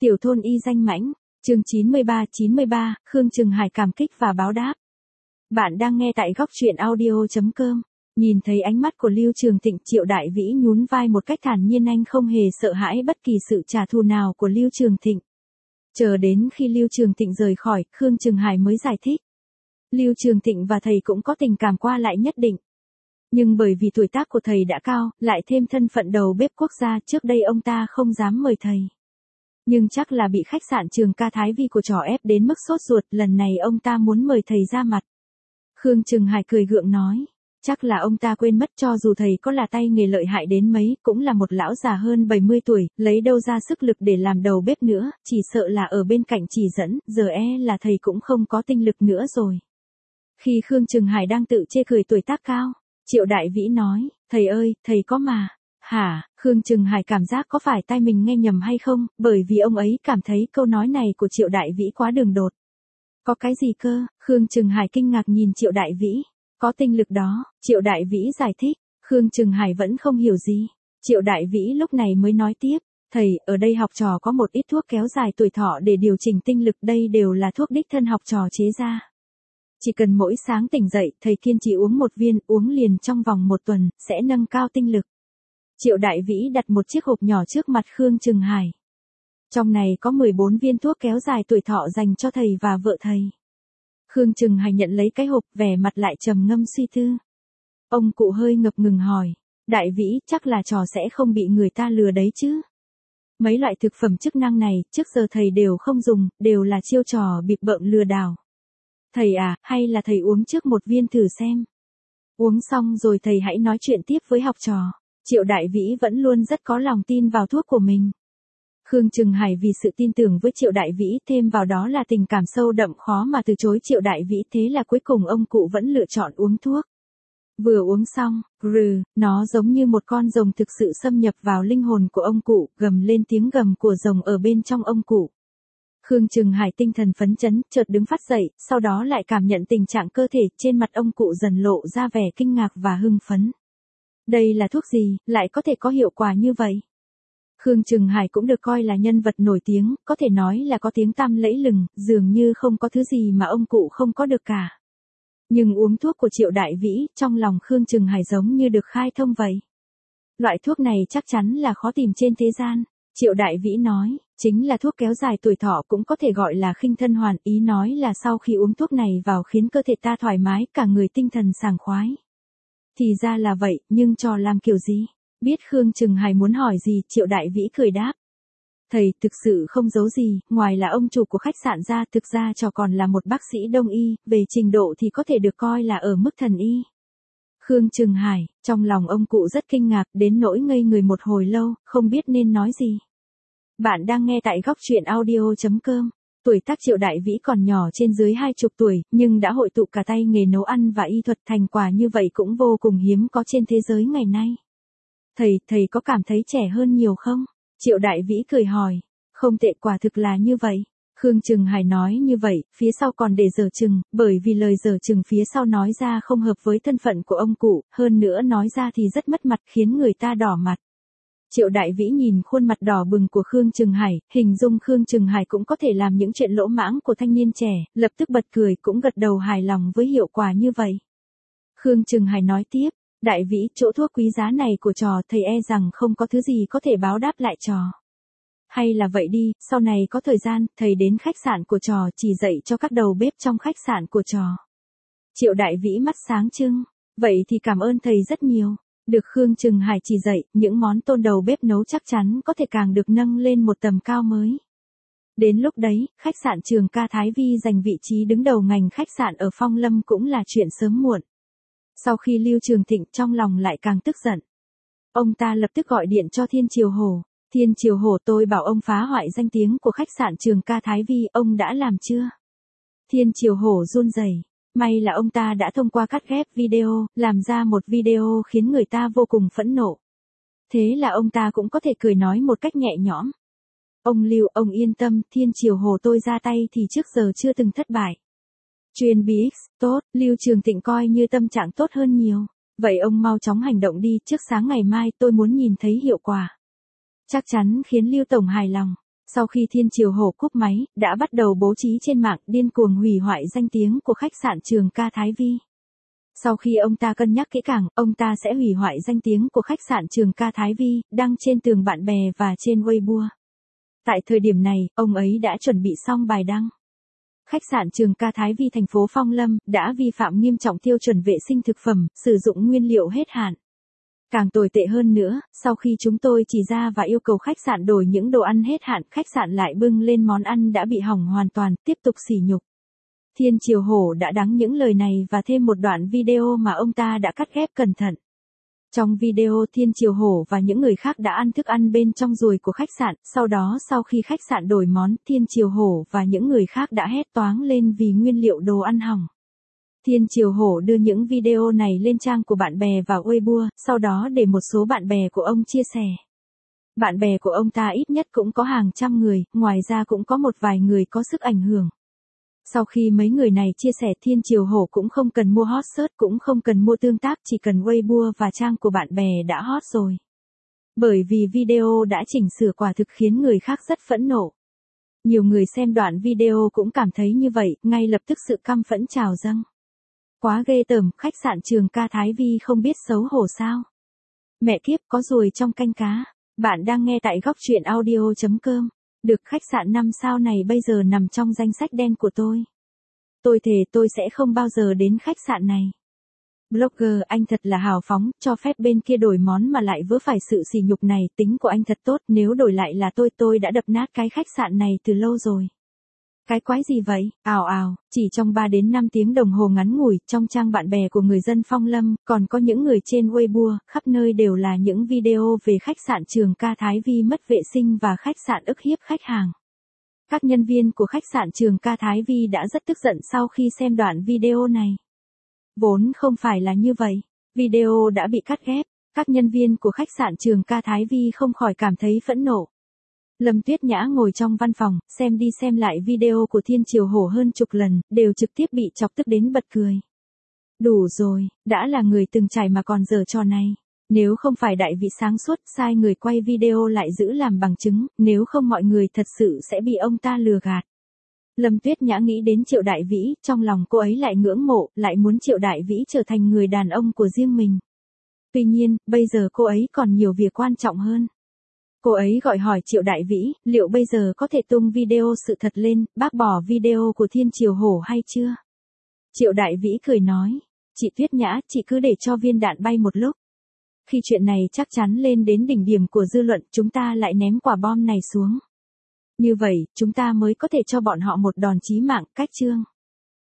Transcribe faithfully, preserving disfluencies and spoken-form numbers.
Tiểu thôn y danh mãnh, chương chín mươi ba chín mươi ba, Khương Trừng Hải cảm kích và báo đáp. Bạn đang nghe tại góc truyện audio chấm com. Nhìn thấy ánh mắt của Lưu Trường Thịnh, Triệu Đại Vĩ nhún vai một cách thản nhiên, anh không hề sợ hãi bất kỳ sự trả thù nào của Lưu Trường Thịnh. Chờ đến khi Lưu Trường Thịnh rời khỏi, Khương Trừng Hải mới giải thích. Lưu Trường Thịnh và thầy cũng có tình cảm qua lại nhất định. Nhưng bởi vì tuổi tác của thầy đã cao, lại thêm thân phận đầu bếp quốc gia, trước đây ông ta không dám mời thầy. Nhưng chắc là bị khách sạn Trường Ca Thái Vi của trò ép đến mức sốt ruột, lần này ông ta muốn mời thầy ra mặt. Khương Trừng Hải cười gượng nói, chắc là ông ta quên mất cho dù thầy có là tay nghề lợi hại đến mấy, cũng là một lão già hơn bảy mươi tuổi, lấy đâu ra sức lực để làm đầu bếp nữa, chỉ sợ là ở bên cạnh chỉ dẫn, giờ e là thầy cũng không có tinh lực nữa rồi. Khi Khương Trừng Hải đang tự chê cười tuổi tác cao, Triệu Đại Vĩ nói, thầy ơi, thầy có mà. Hả, Khương Trừng Hải cảm giác có phải tai mình nghe nhầm hay không, bởi vì ông ấy cảm thấy câu nói này của Triệu Đại Vĩ quá đường đột. Có cái gì cơ? Khương Trừng Hải kinh ngạc nhìn Triệu Đại Vĩ. Có tinh lực đó, Triệu Đại Vĩ giải thích. Khương Trừng Hải vẫn không hiểu gì. Triệu Đại Vĩ lúc này mới nói tiếp, thầy, ở đây học trò có một ít thuốc kéo dài tuổi thọ để điều chỉnh tinh lực, đây đều là thuốc đích thân học trò chế ra. Chỉ cần mỗi sáng tỉnh dậy, thầy kiên trì uống một viên, uống liền trong vòng một tuần, sẽ nâng cao tinh lực. Triệu Đại Vĩ đặt một chiếc hộp nhỏ trước mặt Khương Trừng Hải. Trong này có mười bốn viên thuốc kéo dài tuổi thọ dành cho thầy và vợ thầy. Khương Trừng Hải nhận lấy cái hộp, vẻ mặt lại trầm ngâm suy tư. Ông cụ hơi ngập ngừng hỏi, Đại Vĩ, chắc là trò sẽ không bị người ta lừa đấy chứ? Mấy loại thực phẩm chức năng này, trước giờ thầy đều không dùng, đều là chiêu trò bịp bợm lừa đảo. Thầy à, hay là thầy uống trước một viên thử xem. Uống xong rồi thầy hãy nói chuyện tiếp với học trò. Triệu Đại Vĩ vẫn luôn rất có lòng tin vào thuốc của mình. Khương Trừng Hải vì sự tin tưởng với Triệu Đại Vĩ, thêm vào đó là tình cảm sâu đậm khó mà từ chối Triệu Đại Vĩ, thế là cuối cùng ông cụ vẫn lựa chọn uống thuốc. Vừa uống xong, rừ, nó giống như một con rồng thực sự xâm nhập vào linh hồn của ông cụ, gầm lên tiếng gầm của rồng ở bên trong ông cụ. Khương Trừng Hải tinh thần phấn chấn, chợt đứng phát dậy, sau đó lại cảm nhận tình trạng cơ thể, trên mặt ông cụ dần lộ ra vẻ kinh ngạc và hưng phấn. Đây là thuốc gì, lại có thể có hiệu quả như vậy? Khương Trừng Hải cũng được coi là nhân vật nổi tiếng, có thể nói là có tiếng tăm lẫy lừng, dường như không có thứ gì mà ông cụ không có được cả. Nhưng uống thuốc của Triệu Đại Vĩ, trong lòng Khương Trừng Hải giống như được khai thông vậy. Loại thuốc này chắc chắn là khó tìm trên thế gian. Triệu Đại Vĩ nói, chính là thuốc kéo dài tuổi thọ, cũng có thể gọi là khinh thân hoàn, ý nói là sau khi uống thuốc này vào khiến cơ thể ta thoải mái, cả người tinh thần sảng khoái. Thì ra là vậy, nhưng trò làm kiểu gì? Biết Khương Trừng Hải muốn hỏi gì, Triệu Đại Vĩ cười đáp. Thầy, thực sự không giấu gì, ngoài là ông chủ của khách sạn ra, thực ra trò còn là một bác sĩ đông y, về trình độ thì có thể được coi là ở mức thần y. Khương Trừng Hải, trong lòng ông cụ rất kinh ngạc, đến nỗi ngây người một hồi lâu, không biết nên nói gì. Bạn đang nghe tại góc truyện audio chấm com. Tuổi tác Triệu Đại Vĩ còn nhỏ, trên dưới hai chục tuổi, nhưng đã hội tụ cả tay nghề nấu ăn và y thuật, thành quả như vậy cũng vô cùng hiếm có trên thế giới ngày nay. Thầy, thầy có cảm thấy trẻ hơn nhiều không? Triệu Đại Vĩ cười hỏi. Không tệ, quả thực là như vậy. Khương Trừng Hải nói như vậy, phía sau còn để dở chừng, bởi vì lời dở chừng phía sau nói ra không hợp với thân phận của ông cụ, hơn nữa nói ra thì rất mất mặt, khiến người ta đỏ mặt. Triệu Đại Vĩ nhìn khuôn mặt đỏ bừng của Khương Trừng Hải, hình dung Khương Trừng Hải cũng có thể làm những chuyện lỗ mãng của thanh niên trẻ, lập tức bật cười, cũng gật đầu hài lòng với hiệu quả như vậy. Khương Trừng Hải nói tiếp, Đại Vĩ, chỗ thuốc quý giá này của trò, thầy e rằng không có thứ gì có thể báo đáp lại trò. Hay là vậy đi, sau này có thời gian, thầy đến khách sạn của trò chỉ dạy cho các đầu bếp trong khách sạn của trò. Triệu Đại Vĩ mắt sáng trưng, vậy thì cảm ơn thầy rất nhiều. Được Khương Trừng Hải chỉ dạy, những món tôn đầu bếp nấu chắc chắn có thể càng được nâng lên một tầm cao mới. Đến lúc đấy, khách sạn Trường Ca Thái Vi giành vị trí đứng đầu ngành khách sạn ở Phong Lâm cũng là chuyện sớm muộn. Sau khi Lưu Trường Thịnh trong lòng lại càng tức giận. Ông ta lập tức gọi điện cho Thiên Triều Hổ. Thiên Triều Hổ, tôi bảo ông phá hoại danh tiếng của khách sạn Trường Ca Thái Vi, ông đã làm chưa? Thiên Triều Hổ run rẩy. May là ông ta đã thông qua cắt ghép video, làm ra một video khiến người ta vô cùng phẫn nộ. Thế là ông ta cũng có thể cười nói một cách nhẹ nhõm. Ông Lưu, ông yên tâm, Thiên Triều Hổ tôi ra tay thì trước giờ chưa từng thất bại. Chuyên bê ích, tốt, Lưu Trường Thịnh coi như tâm trạng tốt hơn nhiều. Vậy ông mau chóng hành động đi, trước sáng ngày mai tôi muốn nhìn thấy hiệu quả. Chắc chắn khiến Lưu Tổng hài lòng. Sau khi Thiên Triều Hổ cúp máy, đã bắt đầu bố trí trên mạng điên cuồng hủy hoại danh tiếng của khách sạn Trường Ca Thái Vi. Sau khi ông ta cân nhắc kỹ càng, ông ta sẽ hủy hoại danh tiếng của khách sạn Trường Ca Thái Vi, đăng trên tường bạn bè và trên Weibo. Tại thời điểm này, ông ấy đã chuẩn bị xong bài đăng. Khách sạn Trường Ca Thái Vi thành phố Phong Lâm đã vi phạm nghiêm trọng tiêu chuẩn vệ sinh thực phẩm, sử dụng nguyên liệu hết hạn. Càng tồi tệ hơn nữa, sau khi chúng tôi chỉ ra và yêu cầu khách sạn đổi những đồ ăn hết hạn, khách sạn lại bưng lên món ăn đã bị hỏng hoàn toàn, tiếp tục sỉ nhục. Thiên Triều Hổ đã đăng những lời này và thêm một đoạn video mà ông ta đã cắt ghép cẩn thận. Trong video, Thiên Triều Hổ và những người khác đã ăn thức ăn bên trong ruồi của khách sạn, sau đó sau khi khách sạn đổi món, Thiên Triều Hổ và những người khác đã hét toáng lên vì nguyên liệu đồ ăn hỏng. Thiên Triều Hổ đưa những video này lên trang của bạn bè và Weibo, sau đó để một số bạn bè của ông chia sẻ. Bạn bè của ông ta ít nhất cũng có hàng trăm người, ngoài ra cũng có một vài người có sức ảnh hưởng. Sau khi mấy người này chia sẻ, Thiên Triều Hổ cũng không cần mua hot search, cũng không cần mua tương tác, chỉ cần Weibo và trang của bạn bè đã hot rồi. Bởi vì video đã chỉnh sửa quả thực khiến người khác rất phẫn nộ. Nhiều người xem đoạn video cũng cảm thấy như vậy, ngay lập tức sự căm phẫn trào dâng. Quá ghê tởm, khách sạn Trường Ca Thái Vi không biết xấu hổ sao? Mẹ kiếp, có ruồi trong canh cá. Bạn đang nghe tại góc truyện audio chấm com. Được, khách sạn năm sao này bây giờ nằm trong danh sách đen của tôi. Tôi thề tôi sẽ không bao giờ đến khách sạn này. Blogger, anh thật là hào phóng, cho phép bên kia đổi món mà lại vớ phải sự sỉ nhục này, tính của anh thật tốt, nếu đổi lại là tôi tôi đã đập nát cái khách sạn này từ lâu rồi. Cái quái gì vậy? Ào ào, chỉ trong ba đến năm tiếng đồng hồ ngắn ngủi, trong trang bạn bè của người dân Phong Lâm, còn có những người trên Weibo, khắp nơi đều là những video về khách sạn Trường Ca Thái Vi mất vệ sinh và khách sạn ức hiếp khách hàng. Các nhân viên của khách sạn Trường Ca Thái Vi đã rất tức giận sau khi xem đoạn video này. Vốn không phải là như vậy, video đã bị cắt ghép, các nhân viên của khách sạn Trường Ca Thái Vi không khỏi cảm thấy phẫn nộ. Lâm Tuyết Nhã ngồi trong văn phòng, xem đi xem lại video của Thiên Triều Hổ hơn chục lần, đều trực tiếp bị chọc tức đến bật cười. Đủ rồi, đã là người từng trải mà còn giở trò này. Nếu không phải đại vị sáng suốt sai người quay video lại giữ làm bằng chứng, nếu không mọi người thật sự sẽ bị ông ta lừa gạt. Lâm Tuyết Nhã nghĩ đến Triệu Đại Vĩ, trong lòng cô ấy lại ngưỡng mộ, lại muốn Triệu Đại Vĩ trở thành người đàn ông của riêng mình. Tuy nhiên, bây giờ cô ấy còn nhiều việc quan trọng hơn. Cô ấy gọi hỏi Triệu Đại Vĩ, liệu bây giờ có thể tung video sự thật lên, bác bỏ video của Thiên Triều Hổ hay chưa? Triệu Đại Vĩ cười nói, chị Tuyết Nhã, chị cứ để cho viên đạn bay một lúc. Khi chuyện này chắc chắn lên đến đỉnh điểm của dư luận, chúng ta lại ném quả bom này xuống. Như vậy, chúng ta mới có thể cho bọn họ một đòn chí mạng, cách chương.